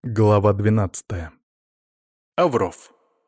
Глава 12. Авров.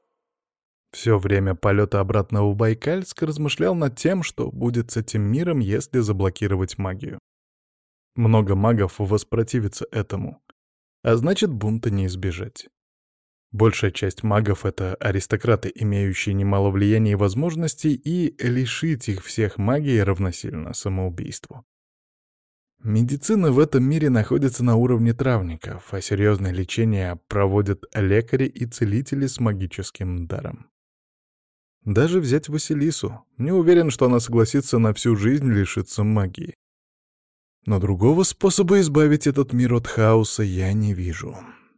Все время полета обратно в Байкальск размышлял над тем, что будет с этим миром, если заблокировать магию. Много магов воспротивится этому, а значит, бунта не избежать. Большая часть магов — это аристократы, имеющие немало влияния и возможностей, и лишить их всех магии равносильно самоубийству. Медицина в этом мире находится на уровне травников, а серьезное лечение проводят лекари и целители с магическим даром. Даже взять Василису. Не уверен, что она согласится на всю жизнь лишиться магии. Но другого способа избавить этот мир от хаоса я не вижу.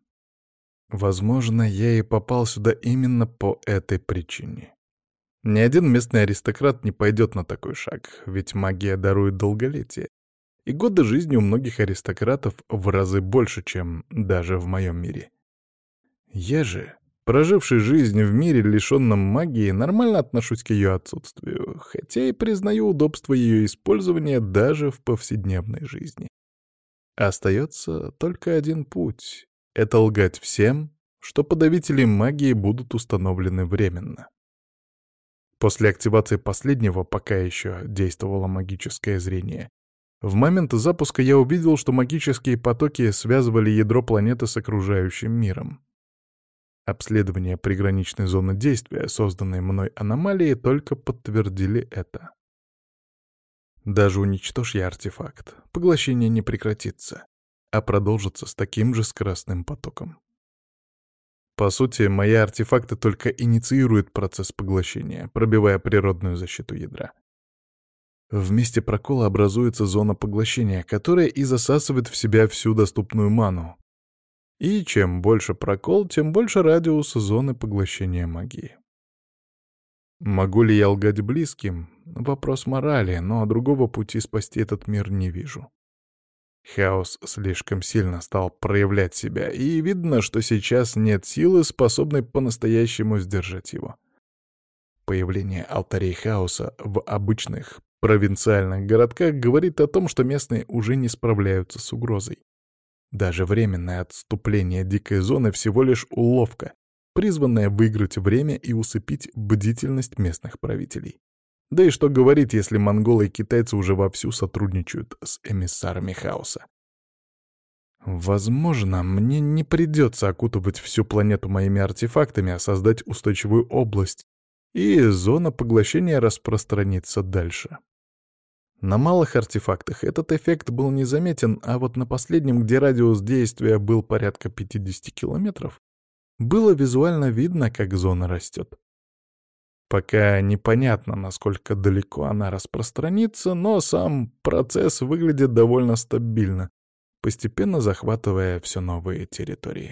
Возможно, я и попал сюда именно по этой причине. Ни один местный аристократ не пойдет на такой шаг, ведь магия дарует долголетие. И годы жизни у многих аристократов в разы больше, чем даже в моем мире. Я же, проживший жизнь в мире, лишенном магии, нормально отношусь к ее отсутствию, хотя и признаю удобство ее использования даже в повседневной жизни. Остается только один путь — это лгать всем, что подавители магии будут установлены временно. После активации последнего, пока еще действовало магическое зрение, в момент запуска я увидел, что магические потоки связывали ядро планеты с окружающим миром. Обследование приграничной зоны действия, созданной мной аномалии, только подтвердили это. Даже уничтожь я артефакт, поглощение не прекратится, а продолжится с таким же скоростным потоком. По сути, мои артефакты только инициируют процесс поглощения, пробивая природную защиту ядра. В месте прокола образуется зона поглощения, которая и засасывает в себя всю доступную ману. И чем больше прокол, тем больше радиус зоны поглощения магии. Могу ли я лгать близким? Вопрос морали, но другого пути спасти этот мир не вижу. Хаос слишком сильно стал проявлять себя, и видно, что сейчас нет силы, способной по-настоящему сдержать его. Появление алтарей хаоса в обычных провинциальных городках говорит о том, что местные уже не справляются с угрозой. Даже временное отступление дикой зоны всего лишь уловка, призванная выиграть время и усыпить бдительность местных правителей. Да и что говорить, если монголы и китайцы уже вовсю сотрудничают с эмиссарами хаоса. Возможно, мне не придется окутывать всю планету моими артефактами, а создать устойчивую область, и зона поглощения распространится дальше. На малых артефактах этот эффект был незаметен, а вот на последнем, где радиус действия был порядка 50 километров, было визуально видно, как зона растет. Пока непонятно, насколько далеко она распространится, но сам процесс выглядит довольно стабильно, постепенно захватывая все новые территории.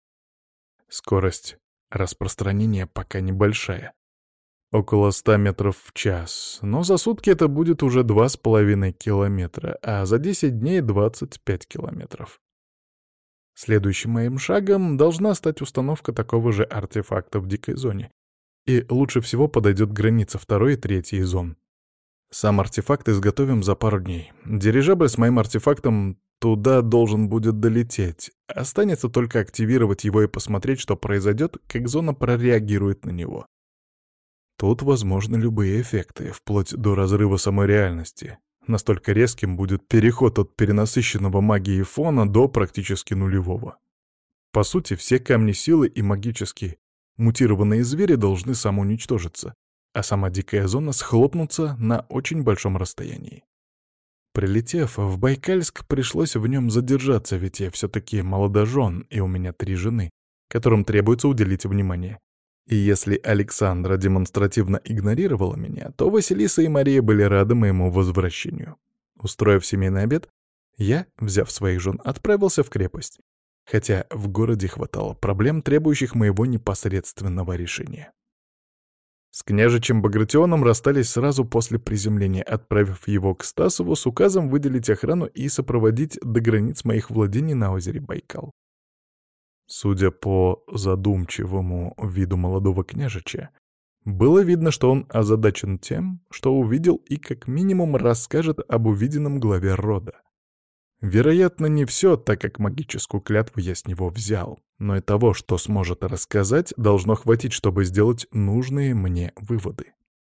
Скорость распространения пока небольшая. Около 100 метров в час, но за сутки это будет уже 2,5 километра, а за 10 дней — 25 километров. Следующим моим шагом должна стать установка такого же артефакта в дикой зоне. И лучше всего подойдет граница второй и третьей зон. Сам артефакт изготовим за пару дней. Дирижабль с моим артефактом туда должен будет долететь. Останется только активировать его и посмотреть, что произойдет, как зона прореагирует на него. Тут возможны любые эффекты, вплоть до разрыва самой реальности. Настолько резким будет переход от перенасыщенного магией фона до практически нулевого. По сути, все камни силы и магические мутированные звери должны самоуничтожиться, а сама дикая зона схлопнуться на очень большом расстоянии. Прилетев в Байкальск, пришлось в нем задержаться, ведь я все-таки молодожен, и у меня 3 жены, которым требуется уделить внимание. И если Александра демонстративно игнорировала меня, то Василиса и Мария были рады моему возвращению. Устроив семейный обед, я, взяв своих жен, отправился в крепость, хотя в городе хватало проблем, требующих моего непосредственного решения. С княжичем Багратионом расстались сразу после приземления, отправив его к Стасову с указом выделить охрану и сопроводить до границ моих владений на озере Байкал. Судя по задумчивому виду молодого княжича, было видно, что он озадачен тем, что увидел и как минимум расскажет об увиденном главе рода. Вероятно, не все, так как магическую клятву я с него взял, но и того, что сможет рассказать, должно хватить, чтобы сделать нужные мне выводы.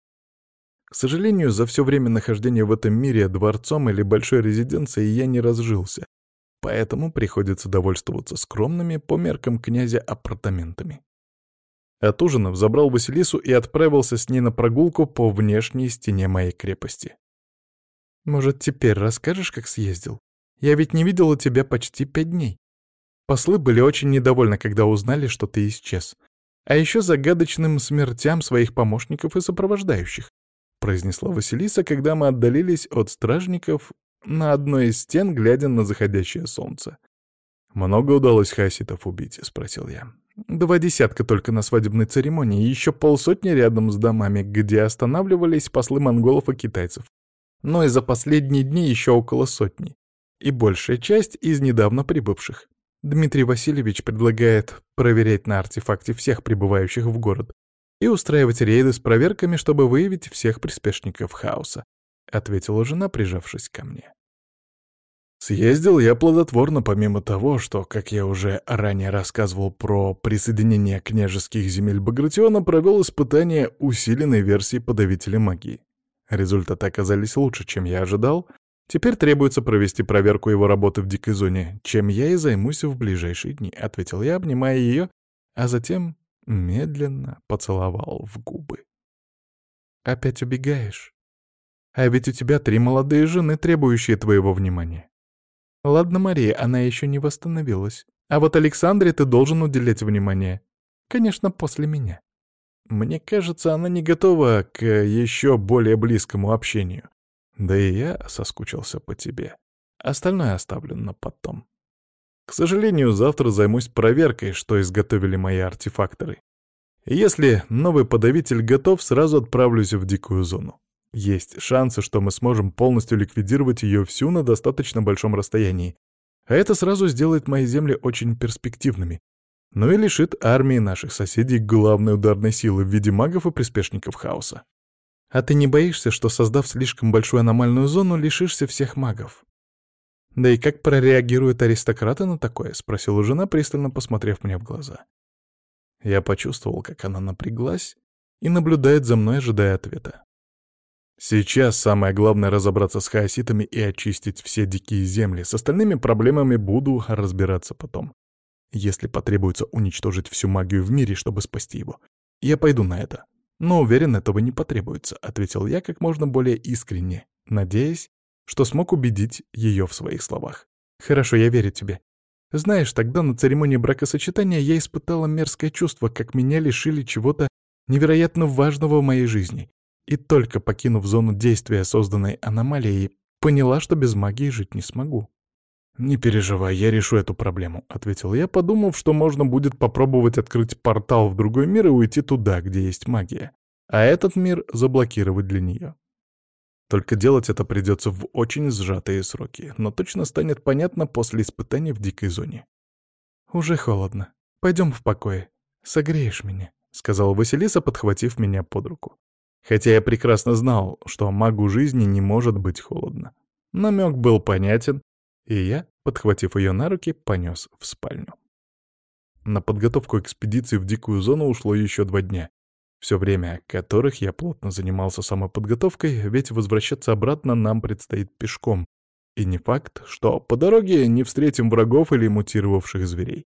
К сожалению, за все время нахождения в этом мире дворцом или большой резиденцией я не разжился, поэтому приходится довольствоваться скромными по меркам князя апартаментами. Отужинав, забрал Василису и отправился с ней на прогулку по внешней стене моей крепости. «Может, теперь расскажешь, как съездил? Я ведь не видела тебя почти 5 дней. Послы были очень недовольны, когда узнали, что ты исчез. А еще загадочным смертям своих помощников и сопровождающих», — произнесла Василиса, когда мы отдалились от стражников на одной из стен, глядя на заходящее солнце. «Много удалось хаоситов убить?» — спросил я. 2 десятка только на свадебной церемонии, и еще 50 рядом с домами, где останавливались послы монголов и китайцев. Но и за последние дни еще около 100. И большая часть из недавно прибывших. Дмитрий Васильевич предлагает проверять на артефакте всех прибывающих в город и устраивать рейды с проверками, чтобы выявить всех приспешников хаоса, — ответила жена, прижавшись ко мне. Съездил я плодотворно, помимо того, что, как я уже ранее рассказывал про присоединение княжеских земель Багратиона, провел испытание усиленной версии подавителя магии. Результаты оказались лучше, чем я ожидал. Теперь требуется провести проверку его работы в дикой зоне, чем я и займусь в ближайшие дни, — ответил я, обнимая ее, а затем медленно поцеловал в губы. «Опять убегаешь? А ведь у тебя 3 молодые жены, требующие твоего внимания. Ладно, Мария, она еще не восстановилась. А вот Александре ты должен уделять внимание. Конечно, после меня. Мне кажется, она не готова к еще более близкому общению. Да и я соскучился по тебе. Остальное оставлю на потом. К сожалению, завтра займусь проверкой, что изготовили мои артефакторы. Если новый подавитель готов, сразу отправлюсь в дикую зону. Есть шансы, что мы сможем полностью ликвидировать ее всю на достаточно большом расстоянии. А это сразу сделает мои земли очень перспективными. Ну и лишит армии наших соседей главной ударной силы в виде магов и приспешников хаоса. А ты не боишься, что, создав слишком большую аномальную зону, лишишься всех магов? Да и как прореагируют аристократы на такое? — спросила жена, пристально посмотрев мне в глаза. Я почувствовал, как она напряглась и наблюдает за мной, ожидая ответа. Сейчас самое главное — разобраться с хаоситами и очистить все дикие земли. С остальными проблемами буду разбираться потом. Если потребуется уничтожить всю магию в мире, чтобы спасти его, я пойду на это. Но уверен, этого не потребуется, — ответил я как можно более искренне, надеясь, что смог убедить ее в своих словах. Хорошо, я верю тебе. Знаешь, тогда на церемонии бракосочетания я испытала мерзкое чувство, как меня лишили чего-то невероятно важного в моей жизни. И только покинув зону действия созданной аномалией, поняла, что без магии жить не смогу. «Не переживай, я решу эту проблему», — ответил я, подумав, что можно будет попробовать открыть портал в другой мир и уйти туда, где есть магия, а этот мир заблокировать для нее. Только делать это придется в очень сжатые сроки, но точно станет понятно после испытаний в дикой зоне. «Уже холодно. Пойдем в покое. Согреешь меня», — сказала Василиса, подхватив меня под руку. Хотя я прекрасно знал, что магу жизни не может быть холодно. Намек был понятен, и я, подхватив ее на руки, понес в спальню. На подготовку экспедиции в дикую зону ушло еще 2 дня, все время которых я плотно занимался самоподготовкой, ведь возвращаться обратно нам предстоит пешком, и не факт, что по дороге не встретим врагов или мутировавших зверей.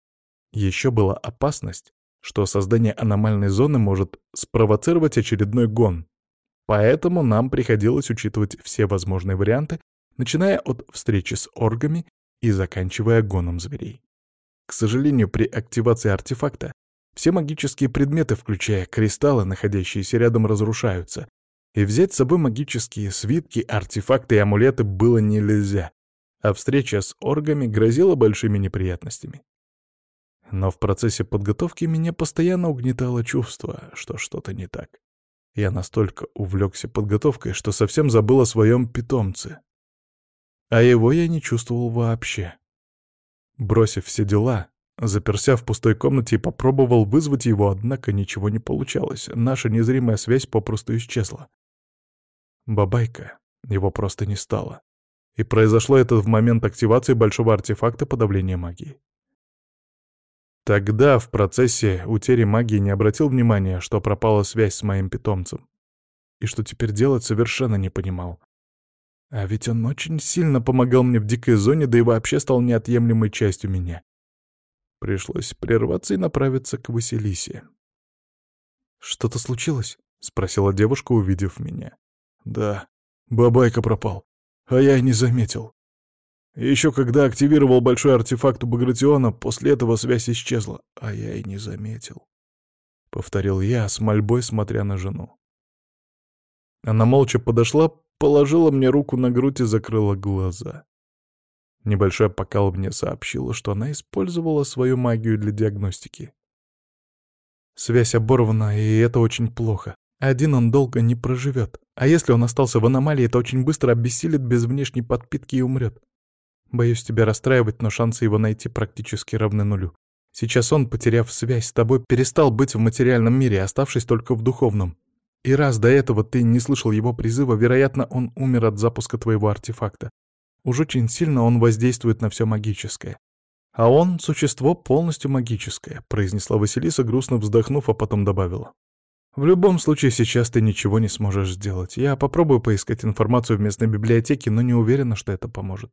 Еще была опасность, что создание аномальной зоны может спровоцировать очередной гон, поэтому нам приходилось учитывать все возможные варианты, начиная от встречи с оргами и заканчивая гоном зверей. К сожалению, при активации артефакта все магические предметы, включая кристаллы, находящиеся рядом, разрушаются, и взять с собой магические свитки, артефакты и амулеты было нельзя, а встреча с оргами грозила большими неприятностями. Но в процессе подготовки меня постоянно угнетало чувство, что что-то не так. Я настолько увлекся подготовкой, что совсем забыл о своем питомце. А его я не чувствовал вообще. Бросив все дела, заперся в пустой комнате и попробовал вызвать его, однако ничего не получалось. Наша незримая связь попросту исчезла. Бабайка, его просто не стало. И произошло это в момент активации большого артефакта подавления магии. Тогда, в процессе утери магии, не обратил внимания, что пропала связь с моим питомцем. И что теперь делать, совершенно не понимал. А ведь он очень сильно помогал мне в дикой зоне, да и вообще стал неотъемлемой частью меня. Пришлось прерваться и направиться к Василисе. «Что-то случилось?» — спросила девушка, увидев меня. «Да, бабайка пропал, а я и не заметил. Еще когда активировал большой артефакт у Багратиона, после этого связь исчезла, а я и не заметил», — повторил я с мольбой, смотря на жену. Она молча подошла, положила мне руку на грудь и закрыла глаза. Небольшое покалывание сообщило, что она использовала свою магию для диагностики. Связь оборвана, и это очень плохо. Один он долго не проживет. А если он остался в аномалии, то очень быстро обессилит без внешней подпитки и умрет. Боюсь тебя расстраивать, но шансы его найти практически равны нулю. Сейчас он, потеряв связь с тобой, перестал быть в материальном мире, оставшись только в духовном. И раз до этого ты не слышал его призыва, вероятно, он умер от запуска твоего артефакта. Уж очень сильно он воздействует на все магическое. А он — существо полностью магическое», — произнесла Василиса, грустно вздохнув, а потом добавила. «В любом случае сейчас ты ничего не сможешь сделать. Я попробую поискать информацию в местной библиотеке, но не уверена, что это поможет».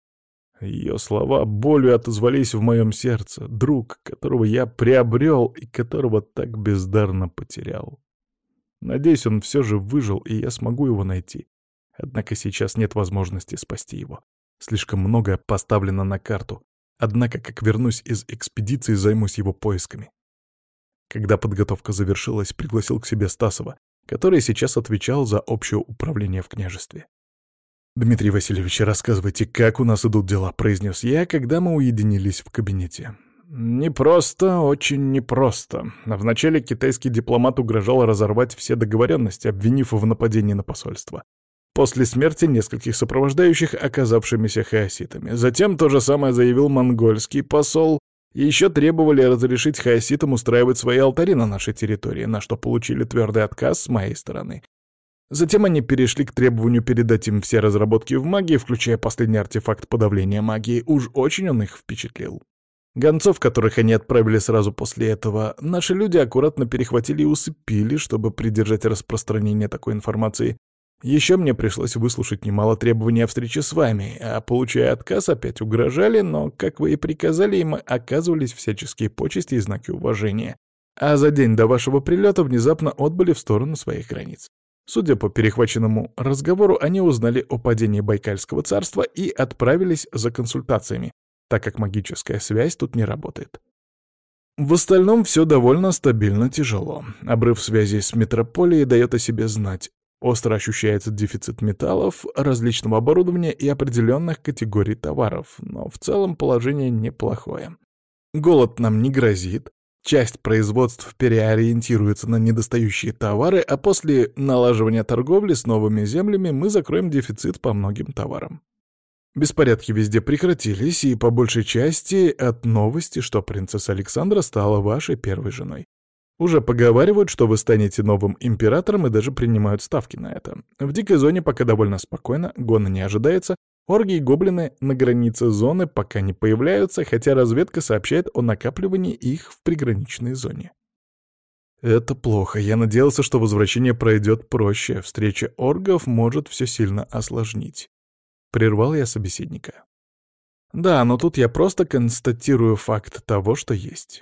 Ее слова болью отозвались в моем сердце. Друг, которого я приобрел и которого так бездарно потерял. Надеюсь, он все же выжил, и я смогу его найти. Однако сейчас нет возможности спасти его. Слишком многое поставлено на карту. Однако, как вернусь из экспедиции, займусь его поисками. Когда подготовка завершилась, пригласил к себе Стасова, который сейчас отвечал за общее управление в княжестве. «Дмитрий Васильевич, рассказывайте, как у нас идут дела», — произнес я, когда мы уединились в кабинете. «Непросто, очень непросто. Вначале китайский дипломат угрожал разорвать все договоренности, обвинив в нападении на посольство. После смерти нескольких сопровождающих, оказавшимися хаоситами. Затем то же самое заявил монгольский посол, и еще требовали разрешить хаоситам устраивать свои алтари на нашей территории, на что получили твердый отказ с моей стороны. Затем они перешли к требованию передать им все разработки в магии, включая последний артефакт подавления магии. Уж очень он их впечатлил. Гонцов, которых они отправили сразу после этого, наши люди аккуратно перехватили и усыпили, чтобы придержать распространение такой информации. Еще мне пришлось выслушать немало требований о встрече с вами, а, получая отказ, опять угрожали, но, как вы и приказали, им оказывались всяческие почести и знаки уважения. А за день до вашего прилета внезапно отбыли в сторону своих границ. Судя по перехваченному разговору, они узнали о падении Байкальского царства и отправились за консультациями, так как магическая связь тут не работает. В остальном все довольно стабильно тяжело. Обрыв связи с метрополией дает о себе знать. Остро ощущается дефицит металлов, различного оборудования и определенных категорий товаров, но в целом положение неплохое. Голод нам не грозит, часть производств переориентируется на недостающие товары, а после налаживания торговли с новыми землями мы закроем дефицит по многим товарам. Беспорядки везде прекратились, и по большей части от новости, что принцесса Александра стала вашей первой женой. Уже поговаривают, что вы станете новым императором, и даже принимают ставки на это. В дикой зоне пока довольно спокойно, гона не ожидается. Орги и гоблины на границе зоны пока не появляются, хотя разведка сообщает о накапливании их в приграничной зоне. Это плохо. Я надеялся, что возвращение пройдет проще. Встреча оргов может все сильно осложнить. Прервал я собеседника. Да, но тут я просто констатирую факт того, что есть.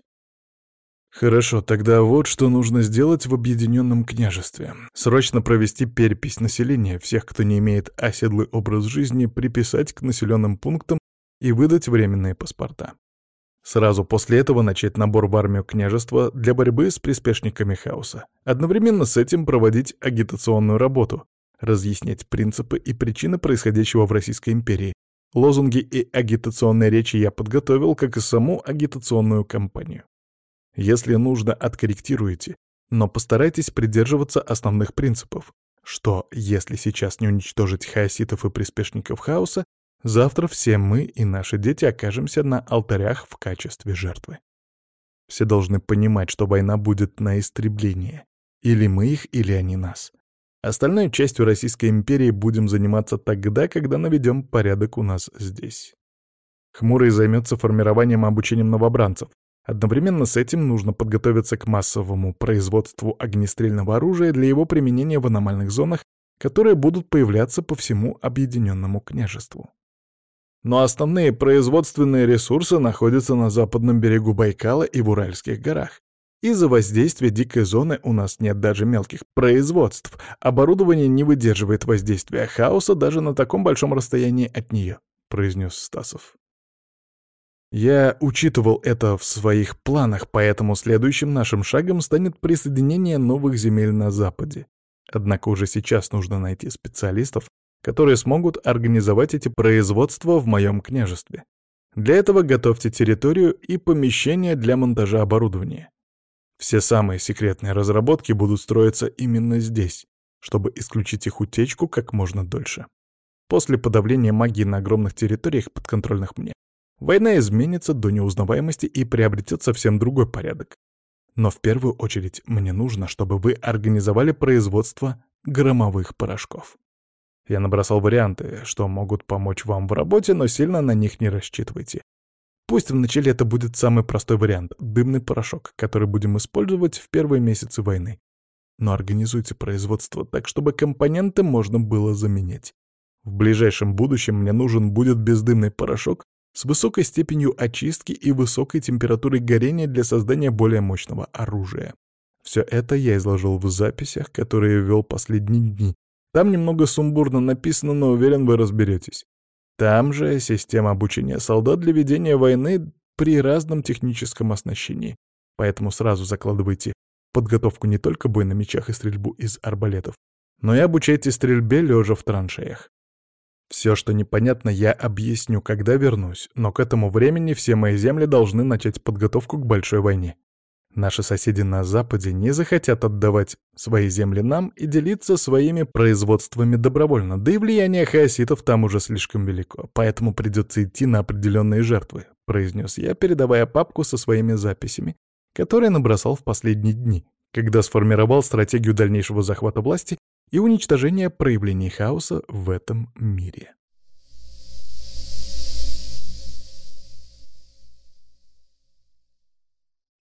Хорошо, тогда вот что нужно сделать в Объединенном княжестве. Срочно провести перепись населения, всех, кто не имеет оседлый образ жизни, приписать к населенным пунктам и выдать временные паспорта. Сразу после этого начать набор в армию княжества для борьбы с приспешниками хаоса. Одновременно с этим проводить агитационную работу, разъяснять принципы и причины происходящего в Российской империи. Лозунги и агитационные речи я подготовил, как и саму агитационную кампанию. Если нужно, откорректируйте, но постарайтесь придерживаться основных принципов, что, если сейчас не уничтожить хаоситов и приспешников хаоса, завтра все мы и наши дети окажемся на алтарях в качестве жертвы. Все должны понимать, что война будет на истребление. Или мы их, или они нас. Остальной частью Российской империи будем заниматься тогда, когда наведем порядок у нас здесь. Хмурый займется формированием и обучением новобранцев. Одновременно с этим нужно подготовиться к массовому производству огнестрельного оружия для его применения в аномальных зонах, которые будут появляться по всему Объединенному княжеству. Но основные производственные ресурсы находятся на западном берегу Байкала и в Уральских горах. Из-за воздействия дикой зоны у нас нет даже мелких производств. Оборудование не выдерживает воздействия хаоса даже на таком большом расстоянии от нее, произнес Стасов. Я учитывал это в своих планах, поэтому следующим нашим шагом станет присоединение новых земель на Западе. Однако уже сейчас нужно найти специалистов, которые смогут организовать эти производства в моем княжестве. Для этого готовьте территорию и помещения для монтажа оборудования. Все самые секретные разработки будут строиться именно здесь, чтобы исключить их утечку как можно дольше. После подавления магии на огромных территориях, подконтрольных мне, война изменится до неузнаваемости и приобретет совсем другой порядок. Но в первую очередь мне нужно, чтобы вы организовали производство громовых порошков. Я набросал варианты, что могут помочь вам в работе, но сильно на них не рассчитывайте. Пусть вначале это будет самый простой вариант — дымный порошок, который будем использовать в первые месяцы войны. Но организуйте производство так, чтобы компоненты можно было заменять. В ближайшем будущем мне нужен будет бездымный порошок с высокой степенью очистки и высокой температурой горения для создания более мощного оружия. Все это я изложил в записях, которые вел последние дни. Там немного сумбурно написано, но уверен, вы разберетесь. Там же система обучения солдат для ведения войны при разном техническом оснащении. Поэтому сразу закладывайте подготовку не только бой на мечах и стрельбу из арбалетов, но и обучайте стрельбе лежа в траншеях. Все, что непонятно, я объясню, когда вернусь, но к этому времени все мои земли должны начать подготовку к большой войне. Наши соседи на Западе не захотят отдавать свои земли нам и делиться своими производствами добровольно, да и влияние хаоситов там уже слишком велико, поэтому придется идти на определенные жертвы, произнес я, передавая папку со своими записями, которые набросал в последние дни, когда сформировал стратегию дальнейшего захвата власти и уничтожения проявлений хаоса в этом мире.